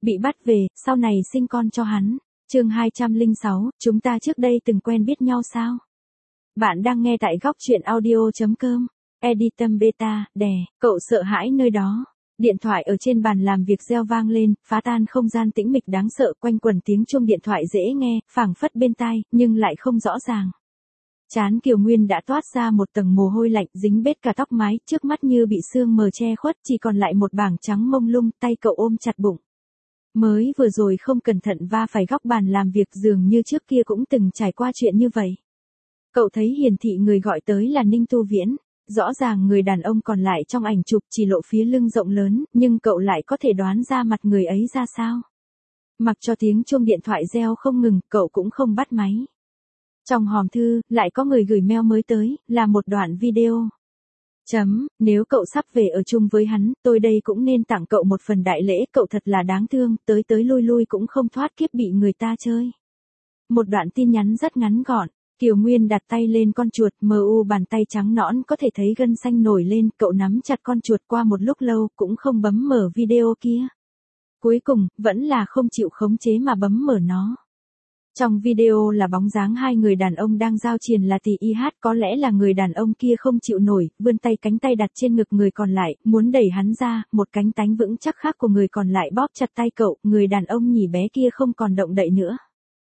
Bị bắt về, sau này sinh con cho hắn. Chương 206, chúng ta trước đây từng quen biết nhau sao? Bạn đang nghe tại góc truyện audio.com. Editum beta, đè, cậu sợ hãi nơi đó. Điện thoại ở trên bàn làm việc reo vang lên, phá tan không gian tĩnh mịch đáng sợ, quanh quẩn tiếng chuông điện thoại dễ nghe, phảng phất bên tai, nhưng lại không rõ ràng. Trán Kiều Nguyên đã toát ra một tầng mồ hôi lạnh, dính bết cả tóc mái, trước mắt như bị sương mờ che khuất, chỉ còn lại một bảng trắng mông lung, tay cậu ôm chặt bụng. Mới vừa rồi không cẩn thận va phải góc bàn làm việc, dường như trước kia cũng từng trải qua chuyện như vậy. Cậu thấy hiển thị người gọi tới là Ninh Tu Viễn. Rõ ràng người đàn ông còn lại trong ảnh chụp chỉ lộ phía lưng rộng lớn, nhưng cậu lại có thể đoán ra mặt người ấy ra sao. Mặc cho tiếng chuông điện thoại reo không ngừng, cậu cũng không bắt máy. Trong hòm thư, lại có người gửi mail mới tới, là một đoạn video. Nếu cậu sắp về ở chung với hắn, tôi đây cũng nên tặng cậu một phần đại lễ, cậu thật là đáng thương, tới lui lui cũng không thoát kiếp bị người ta chơi. Một đoạn tin nhắn rất ngắn gọn. Kiều Nguyên đặt tay lên con chuột, bàn tay trắng nõn có thể thấy gân xanh nổi lên, cậu nắm chặt con chuột qua một lúc lâu, cũng không bấm mở video kia. Cuối cùng, vẫn là không chịu khống chế mà bấm mở nó. Trong video là bóng dáng hai người đàn ông đang giao triền là tỳ y hát, có lẽ là người đàn ông kia không chịu nổi, vươn tay cánh tay đặt trên ngực người còn lại, muốn đẩy hắn ra, một cánh tay vững chắc khác của người còn lại bóp chặt tay cậu, người đàn ông nhỉ bé kia không còn động đậy nữa.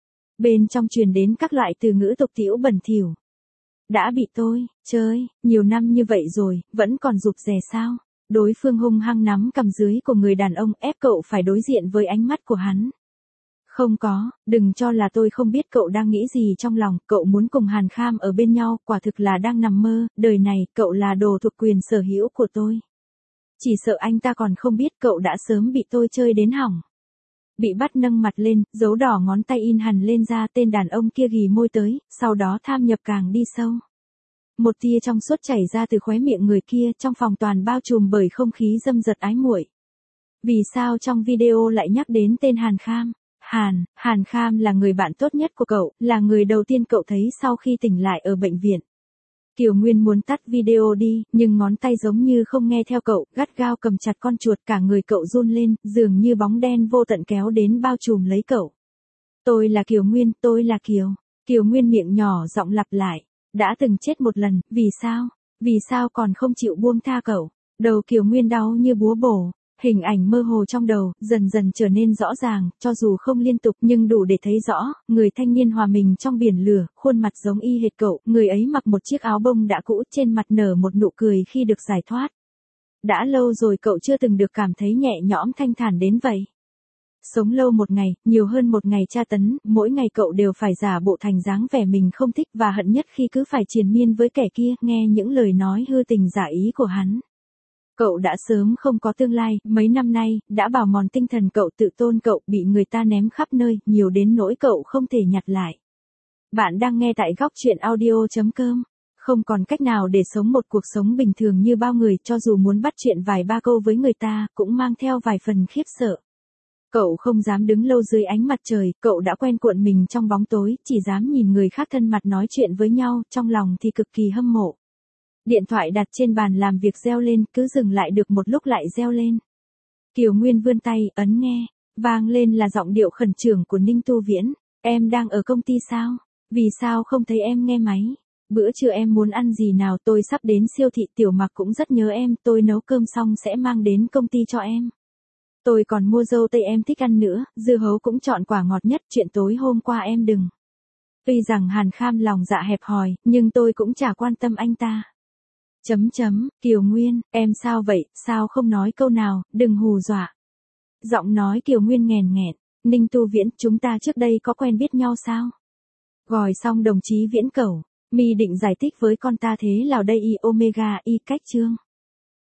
Bên trong truyền đến các loại từ ngữ tục tĩu bẩn thỉu. Đã bị tôi chơi nhiều năm như vậy rồi, vẫn còn rụt rè sao? Đối phương hung hăng nắm cằm dưới của người đàn ông, ép cậu phải đối diện với ánh mắt của hắn. Không có, đừng cho là tôi không biết cậu đang nghĩ gì trong lòng, cậu muốn cùng Hàn Kham ở bên nhau, quả thực là đang nằm mơ, đời này, cậu là đồ thuộc quyền sở hữu của tôi. Chỉ sợ anh ta còn không biết cậu đã sớm bị tôi chơi đến hỏng. Bị bắt nâng mặt lên, dấu đỏ ngón tay in hằn lên da, tên đàn ông kia ghì môi tới, sau đó tham nhập càng đi sâu. Một tia trong suốt chảy ra từ khóe miệng người kia, trong phòng toàn bao trùm bởi không khí dâm dật ái muội. Vì sao trong video lại nhắc đến tên Hàn Kham? Hàn Kham là người bạn tốt nhất của cậu, là người đầu tiên cậu thấy sau khi tỉnh lại ở bệnh viện. Kiều Nguyên muốn tắt video đi, nhưng ngón tay giống như không nghe theo cậu, gắt gao cầm chặt con chuột, cả người cậu run lên, dường như bóng đen vô tận kéo đến bao trùm lấy cậu. Tôi là Kiều Nguyên, tôi là Kiều Nguyên miệng nhỏ giọng lặp lại, đã từng chết một lần, vì sao còn không chịu buông tha cậu. Đầu Kiều Nguyên đau như búa bổ. Hình ảnh mơ hồ trong đầu, dần dần trở nên rõ ràng, cho dù không liên tục nhưng đủ để thấy rõ, người thanh niên hòa mình trong biển lửa, khuôn mặt giống y hệt cậu, người ấy mặc một chiếc áo bông đã cũ, trên mặt nở một nụ cười khi được giải thoát. Đã lâu rồi cậu chưa từng được cảm thấy nhẹ nhõm thanh thản đến vậy. Sống lâu một ngày, nhiều hơn một ngày tra tấn, mỗi ngày cậu đều phải giả bộ thành dáng vẻ mình không thích và hận nhất khi cứ phải triền miên với kẻ kia, nghe những lời nói hư tình giả ý của hắn. Cậu đã sớm không có tương lai, mấy năm nay, đã bào mòn tinh thần cậu, tự tôn cậu, bị người ta ném khắp nơi, nhiều đến nỗi cậu không thể nhặt lại. Bạn đang nghe tại góc truyện audio.com. Không còn cách nào để sống một cuộc sống bình thường như bao người, cho dù muốn bắt chuyện vài ba câu với người ta, cũng mang theo vài phần khiếp sợ. Cậu không dám đứng lâu dưới ánh mặt trời, cậu đã quen cuộn mình trong bóng tối, chỉ dám nhìn người khác thân mặt nói chuyện với nhau, trong lòng thì cực kỳ hâm mộ. Điện thoại đặt trên bàn làm việc reo lên, cứ dừng lại được một lúc lại reo lên. Kiều Nguyên vươn tay, ấn nghe, vang lên là giọng điệu khẩn trương của Ninh Tu Viễn. Em đang ở công ty sao? Vì sao không thấy em nghe máy? Bữa trưa em muốn ăn gì nào? Tôi sắp đến siêu thị, Tiểu Mặc cũng rất nhớ em, tôi nấu cơm xong sẽ mang đến công ty cho em. Tôi còn mua dâu tây em thích ăn nữa, dưa hấu cũng chọn quả ngọt nhất, chuyện tối hôm qua em đừng. Tuy rằng Hàn Kham lòng dạ hẹp hòi, nhưng tôi cũng chả quan tâm anh ta. Kiều Nguyên, em sao vậy, sao không nói câu nào, đừng hù dọa. Giọng nói Kiều Nguyên nghèn nghẹn, Ninh Tu Viễn, chúng ta trước đây có quen biết nhau sao? Gọi xong đồng chí Viễn cẩu, mi định giải thích với con ta thế nào đây, y omega y cách chương.